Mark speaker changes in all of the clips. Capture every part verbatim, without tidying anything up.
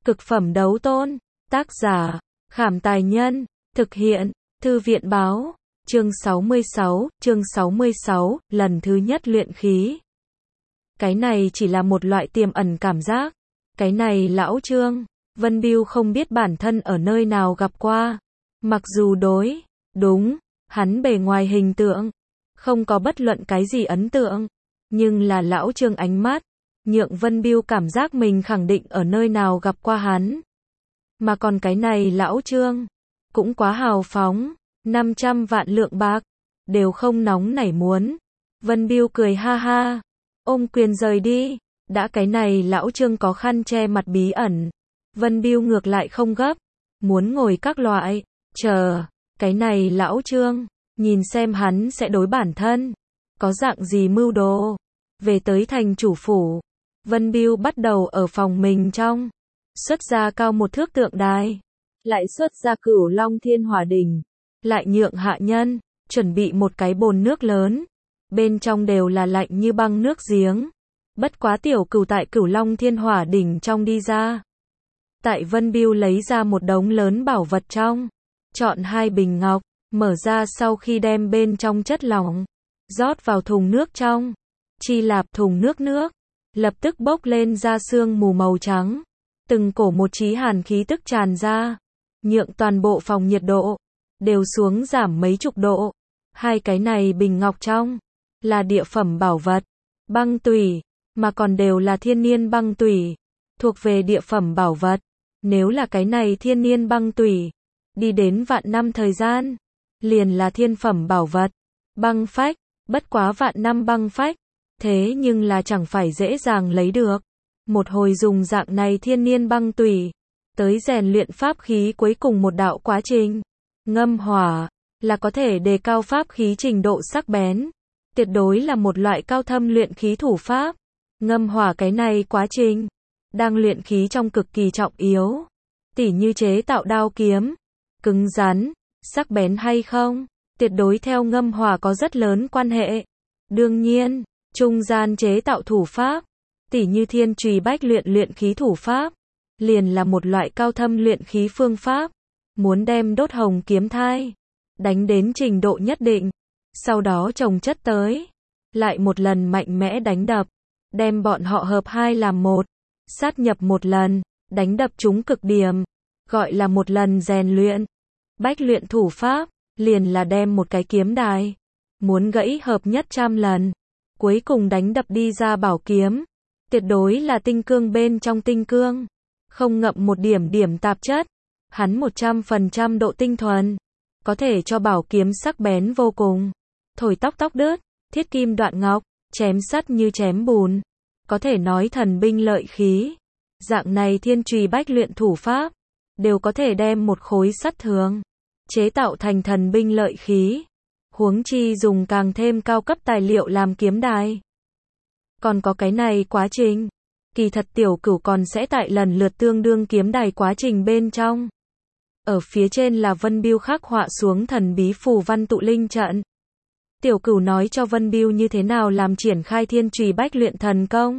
Speaker 1: Cực phẩm đấu tôn. Tác giả, Khảm Tài Nhân. Thực hiện, Thư viện Báo. Chương sáu mươi sáu, chương sáu mươi sáu, lần thứ nhất luyện khí. Cái này chỉ là một loại tiềm ẩn cảm giác. Cái này lão Trương, Vân Biêu không biết bản thân ở nơi nào gặp qua. Mặc dù đối, đúng, hắn bề ngoài hình tượng, không có bất luận cái gì ấn tượng. Nhưng là lão Trương ánh mắt, nhượng Vân Biêu cảm giác mình khẳng định ở nơi nào gặp qua hắn. Mà còn cái này lão Trương, cũng quá hào phóng, năm trăm vạn lượng bạc, đều không nóng nảy muốn. Vân Biêu cười ha ha, ôm quyền rời đi, đã cái này lão Trương có khăn che mặt bí ẩn. Vân Biêu ngược lại không gấp, muốn ngồi các loại, chờ, cái này lão Trương, nhìn xem hắn sẽ đối bản thân, có dạng gì mưu đồ. Về tới thành chủ phủ, Vân Biêu bắt đầu ở phòng mình trong, xuất ra cao một thước tượng đài, lại xuất ra Cửu Long Thiên Hỏa Đỉnh, lại nhượng hạ nhân, chuẩn bị một cái bồn nước lớn, bên trong đều là lạnh như băng nước giếng. Bất quá tiểu cửu tại Cửu Long Thiên Hỏa Đỉnh trong đi ra. Tại Vân Biêu lấy ra một đống lớn bảo vật trong, chọn hai bình ngọc, mở ra sau khi đem bên trong chất lỏng, rót vào thùng nước trong, chi lạp thùng nước nước, lập tức bốc lên ra sương mù màu trắng, từng cổ một chí hàn khí tức tràn ra, nhượng toàn bộ phòng nhiệt độ, đều xuống giảm mấy chục độ. Hai cái này bình ngọc trong, là địa phẩm bảo vật, băng tủy, mà còn đều là thiên niên băng tủy, thuộc về địa phẩm bảo vật. Nếu là cái này thiên niên băng tủy, đi đến vạn năm thời gian, liền là thiên phẩm bảo vật. Băng phách, bất quá vạn năm băng phách, thế nhưng là chẳng phải dễ dàng lấy được. Một hồi dùng dạng này thiên niên băng tủy, tới rèn luyện pháp khí cuối cùng một đạo quá trình. Ngâm hỏa, là có thể đề cao pháp khí trình độ sắc bén. Tuyệt đối là một loại cao thâm luyện khí thủ pháp. Ngâm hỏa cái này quá trình, đang luyện khí trong cực kỳ trọng yếu. Tỉ như chế tạo đao kiếm, cứng rắn, sắc bén hay không, tuyệt đối theo ngâm hỏa có rất lớn quan hệ. Đương nhiên, trung gian chế tạo thủ pháp, tỉ như thiên trùy bách luyện luyện khí thủ pháp, liền là một loại cao thâm luyện khí phương pháp. Muốn đem đốt hồng kiếm thai, đánh đến trình độ nhất định, sau đó chồng chất tới, lại một lần mạnh mẽ đánh đập, đem bọn họ hợp hai làm một, sát nhập một lần, đánh đập chúng cực điểm, gọi là một lần rèn luyện. Bách luyện thủ pháp, liền là đem một cái kiếm đài, muốn gãy hợp nhất trăm lần, cuối cùng đánh đập đi ra bảo kiếm, tuyệt đối là tinh cương bên trong tinh cương, không ngậm một điểm điểm tạp chất, hắn một trăm phần trăm độ tinh thuần, có thể cho bảo kiếm sắc bén vô cùng, thổi tóc tóc đứt, thiết kim đoạn ngọc, chém sắt như chém bùn, có thể nói thần binh lợi khí. Dạng này thiên trùy bách luyện thủ pháp, đều có thể đem một khối sắt thường, chế tạo thành thần binh lợi khí. Huống chi dùng càng thêm cao cấp tài liệu làm kiếm đài. Còn có cái này quá trình, kỳ thật tiểu cửu còn sẽ tại lần lượt tương đương kiếm đài quá trình bên trong. Ở phía trên là Vân Biêu khắc họa xuống thần bí phù văn tụ linh trận. Tiểu cửu nói cho Vân Biêu như thế nào làm triển khai thiên trùy bách luyện thần công.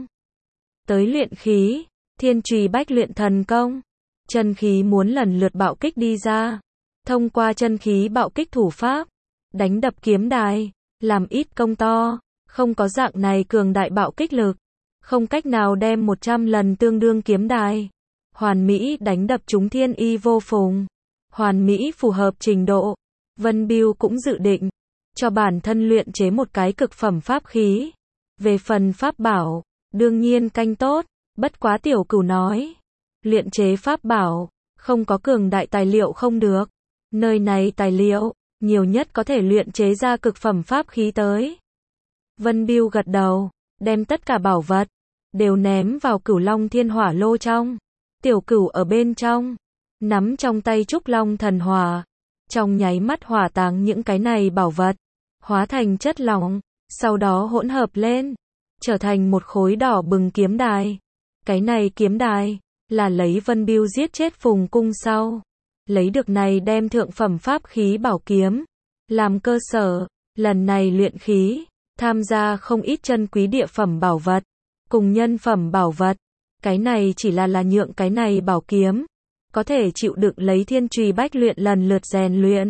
Speaker 1: Tới luyện khí, thiên trùy bách luyện thần công, chân khí muốn lần lượt bạo kích đi ra. Thông qua chân khí bạo kích thủ pháp, đánh đập kiếm đài, làm ít công to, không có dạng này cường đại bạo kích lực, không cách nào đem một trăm lần tương đương kiếm đài. Hoàn mỹ đánh đập chúng thiên y vô phùng, hoàn mỹ phù hợp trình độ. Vân Biêu cũng dự định, cho bản thân luyện chế một cái cực phẩm pháp khí. Về phần pháp bảo, đương nhiên canh tốt, bất quá tiểu cửu nói, luyện chế pháp bảo, không có cường đại tài liệu không được. Nơi này tài liệu, nhiều nhất có thể luyện chế ra cực phẩm pháp khí tới. Vân Biêu gật đầu, đem tất cả bảo vật, đều ném vào Cửu Long Thiên Hỏa lô trong. Tiểu cửu ở bên trong, nắm trong tay trúc long thần hỏa, trong nháy mắt hỏa táng những cái này bảo vật, hóa thành chất lỏng, sau đó hỗn hợp lên, trở thành một khối đỏ bừng kiếm đài. Cái này kiếm đài, là lấy Vân Biêu giết chết Phùng Cung sau, lấy được này đem thượng phẩm pháp khí bảo kiếm, làm cơ sở, lần này luyện khí, tham gia không ít chân quý địa phẩm bảo vật, cùng nhân phẩm bảo vật. Cái này chỉ là là nhượng cái này bảo kiếm, có thể chịu đựng lấy thiên trùy bách luyện lần lượt rèn luyện.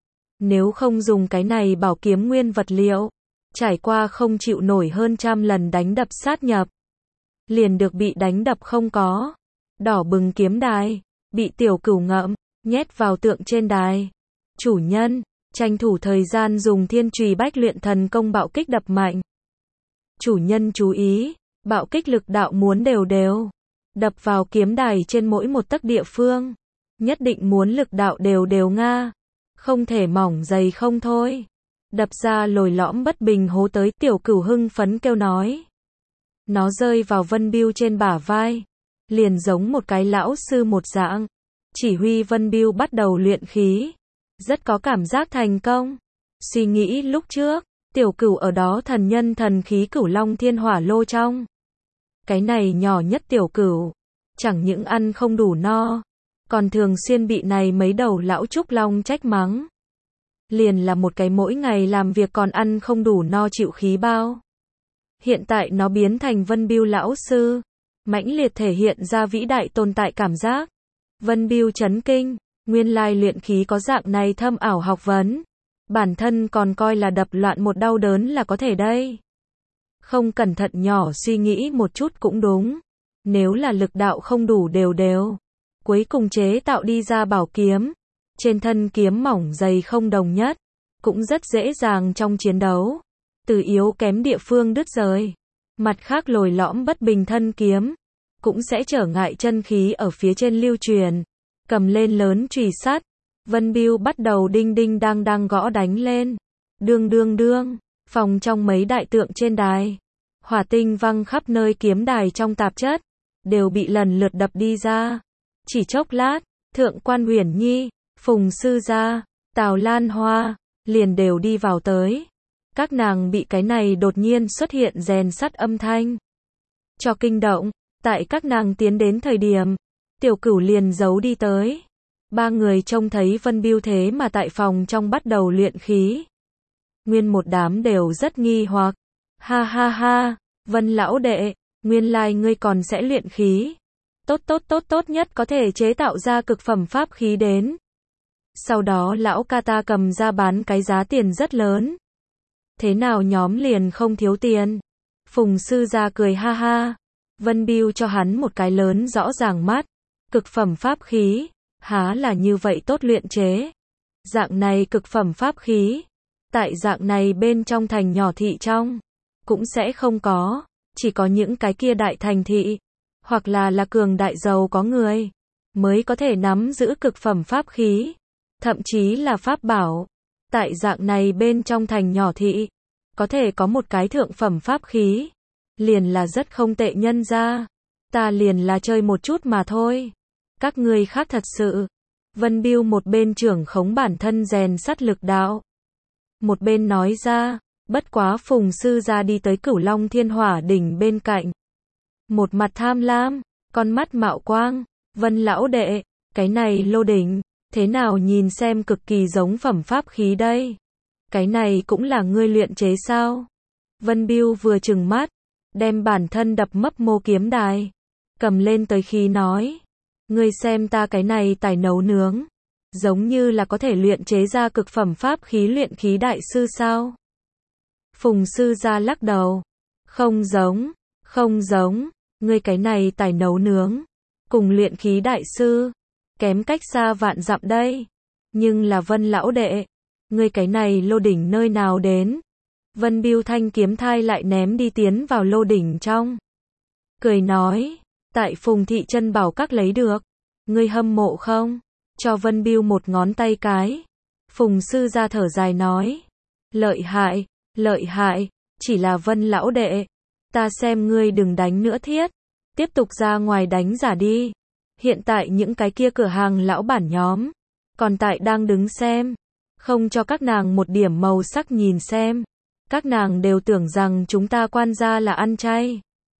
Speaker 1: Nếu không dùng cái này bảo kiếm nguyên vật liệu, trải qua không chịu nổi hơn trăm lần đánh đập sát nhập, liền được bị đánh đập không có. Đỏ bừng kiếm đài, bị tiểu cửu ngậm, nhét vào tượng trên đài. Chủ nhân, tranh thủ thời gian dùng thiên trùy bách luyện thần công bạo kích đập mạnh. Chủ nhân chú ý, bạo kích lực đạo muốn đều đều. Đập vào kiếm đài trên mỗi một tấc địa phương. Nhất định muốn lực đạo đều đều nga. Không thể mỏng dày không thôi. Đập ra lồi lõm bất bình hố tới, tiểu cửu hưng phấn kêu nói. Nó rơi vào Vân Bưu trên bả vai. Liền giống một cái lão sư một dạng. Chỉ huy Vân Bưu bắt đầu luyện khí. Rất có cảm giác thành công. Suy nghĩ lúc trước, tiểu cửu ở đó thần nhân thần khí cửu long thiên hỏa lô trong. Cái này nhỏ nhất tiểu cửu, chẳng những ăn không đủ no, còn thường xuyên bị này mấy đầu lão trúc long trách mắng. Liền là một cái mỗi ngày làm việc còn ăn không đủ no chịu khí bao. Hiện tại nó biến thành Vân Bưu lão sư, mãnh liệt thể hiện ra vĩ đại tồn tại cảm giác. Vân Bưu chấn kinh, nguyên lai luyện khí có dạng này thâm ảo học vấn. Bản thân còn coi là đập loạn một đau đớn là có thể đây. Không cẩn thận nhỏ suy nghĩ một chút cũng đúng. Nếu là lực đạo không đủ đều đều, cuối cùng chế tạo đi ra bảo kiếm, trên thân kiếm mỏng dày không đồng nhất, cũng rất dễ dàng trong chiến đấu, từ yếu kém địa phương đứt rời. Mặt khác lồi lõm bất bình thân kiếm, cũng sẽ trở ngại chân khí ở phía trên lưu truyền. Cầm lên lớn chùy sắt, Vân Bưu bắt đầu đinh đinh đang đang gõ đánh lên. Đương đương đương, phòng trong mấy đại tượng trên đài, hỏa tinh văng khắp nơi, kiếm đài trong tạp chất, đều bị lần lượt đập đi ra. Chỉ chốc lát, Thượng Quan Huyền Nhi, Phùng Sư Gia, Tào Lan Hoa, liền đều đi vào tới. Các nàng bị cái này đột nhiên xuất hiện rèn sắt âm thanh cho kinh động. Tại các nàng tiến đến thời điểm, tiểu cửu liền giấu đi tới. Ba người trông thấy Vân Bưu thế mà tại phòng trong bắt đầu luyện khí. Nguyên một đám đều rất nghi hoặc. Ha ha ha, Vân lão đệ, nguyên lai ngươi còn sẽ luyện khí. Tốt tốt tốt tốt nhất có thể chế tạo ra cực phẩm pháp khí đến. Sau đó lão ca ta cầm ra bán cái giá tiền rất lớn. Thế nào nhóm liền không thiếu tiền? Phùng Sư Gia cười ha ha. Vân Bưu cho hắn một cái lớn rõ ràng mắt. Cực phẩm pháp khí, há là như vậy tốt luyện chế. Dạng này cực phẩm pháp khí, tại dạng này bên trong thành nhỏ thị trong, cũng sẽ không có. Chỉ có những cái kia đại thành thị, hoặc là là cường đại giàu có người, mới có thể nắm giữ cực phẩm pháp khí. Thậm chí là pháp bảo. Tại dạng này bên trong thành nhỏ thị, có thể có một cái thượng phẩm pháp khí, liền là rất không tệ nhân ra. Ta liền là chơi một chút mà thôi. Các ngươi khác thật sự. Vân Bưu một bên trưởng khống bản thân rèn sắt lực đạo, một bên nói ra. Bất quá Phùng Sư Gia đi tới Cửu Long Thiên Hỏa đỉnh bên cạnh, một mặt tham lam, con mắt mạo quang. Vân lão đệ, cái này lô đỉnh, thế nào nhìn xem cực kỳ giống phẩm pháp khí đây. Cái này cũng là ngươi luyện chế sao? Vân Bưu vừa trừng mắt, đem bản thân đập mấp mô kiếm đài, cầm lên tới khi nói. Ngươi xem ta cái này tài nấu nướng, giống như là có thể luyện chế ra cực phẩm pháp khí luyện khí đại sư sao? Phùng Sư Gia lắc đầu. Không giống, không giống, ngươi cái này tài nấu nướng, cùng luyện khí đại sư, kém cách xa vạn dặm đây. Nhưng là Vân lão đệ, ngươi cái này lô đỉnh nơi nào đến? Vân Bưu thanh kiếm thai lại ném đi tiến vào lô đỉnh trong. Cười nói, tại Phùng thị chân bảo các lấy được. Ngươi hâm mộ không? Cho Vân Bưu một ngón tay cái. Phùng Sư Gia thở dài nói. Lợi hại, lợi hại, chỉ là Vân lão đệ. Ta xem ngươi đừng đánh nữa thiết. Tiếp tục ra ngoài đánh giả đi. Hiện tại những cái kia cửa hàng lão bản nhóm, còn tại đang đứng xem. Không cho các nàng một điểm màu sắc nhìn xem. Các nàng đều tưởng rằng chúng ta quan gia là ăn chay.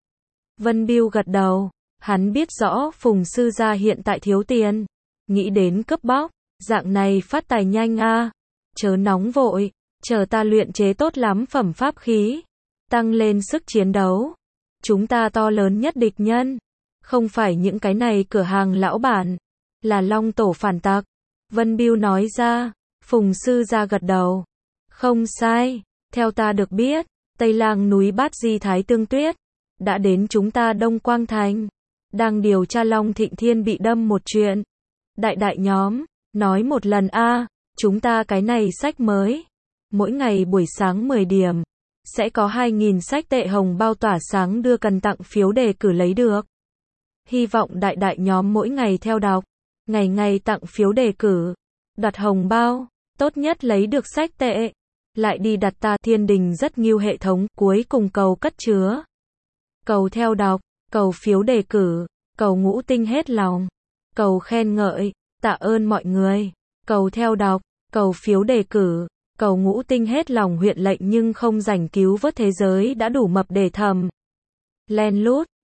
Speaker 1: Vân Bưu gật đầu. Hắn biết rõ Phùng Sư Gia hiện tại thiếu tiền. Nghĩ đến cướp bóc. Dạng này phát tài nhanh a. À. Chớ nóng vội. Chờ ta luyện chế tốt lắm phẩm pháp khí. Tăng lên sức chiến đấu. Chúng ta to lớn nhất địch nhân. Không phải những cái này cửa hàng lão bản, là Long tổ phản tặc. Vân Bưu nói ra. Phùng sư gia gật đầu. Không sai, theo ta được biết, Tây Lang núi Bát Di Thái Tương Tuyết đã đến chúng ta Đông Quang Thành, đang điều tra Long Thịnh Thiên bị đâm một chuyện. Đại đại nhóm, nói một lần a, chúng ta cái này sách mới, mỗi ngày buổi sáng mười điểm, sẽ có hai nghìn sách tệ hồng bao tỏa sáng đưa cần tặng phiếu đề cử lấy được. Hy vọng đại đại nhóm mỗi ngày theo đọc, ngày ngày tặng phiếu đề cử, đoạt hồng bao, tốt nhất lấy được sách tệ, lại đi đặt ta thiên đình rất nhiều hệ thống, cuối cùng cầu cất chứa, cầu theo đọc, cầu phiếu đề cử, cầu ngũ tinh hết lòng, cầu khen ngợi, tạ ơn mọi người, cầu theo đọc, cầu phiếu đề cử, cầu ngũ tinh hết lòng huyện lệnh nhưng không rảnh cứu vớt thế giới đã đủ mập để thầm. Len lút.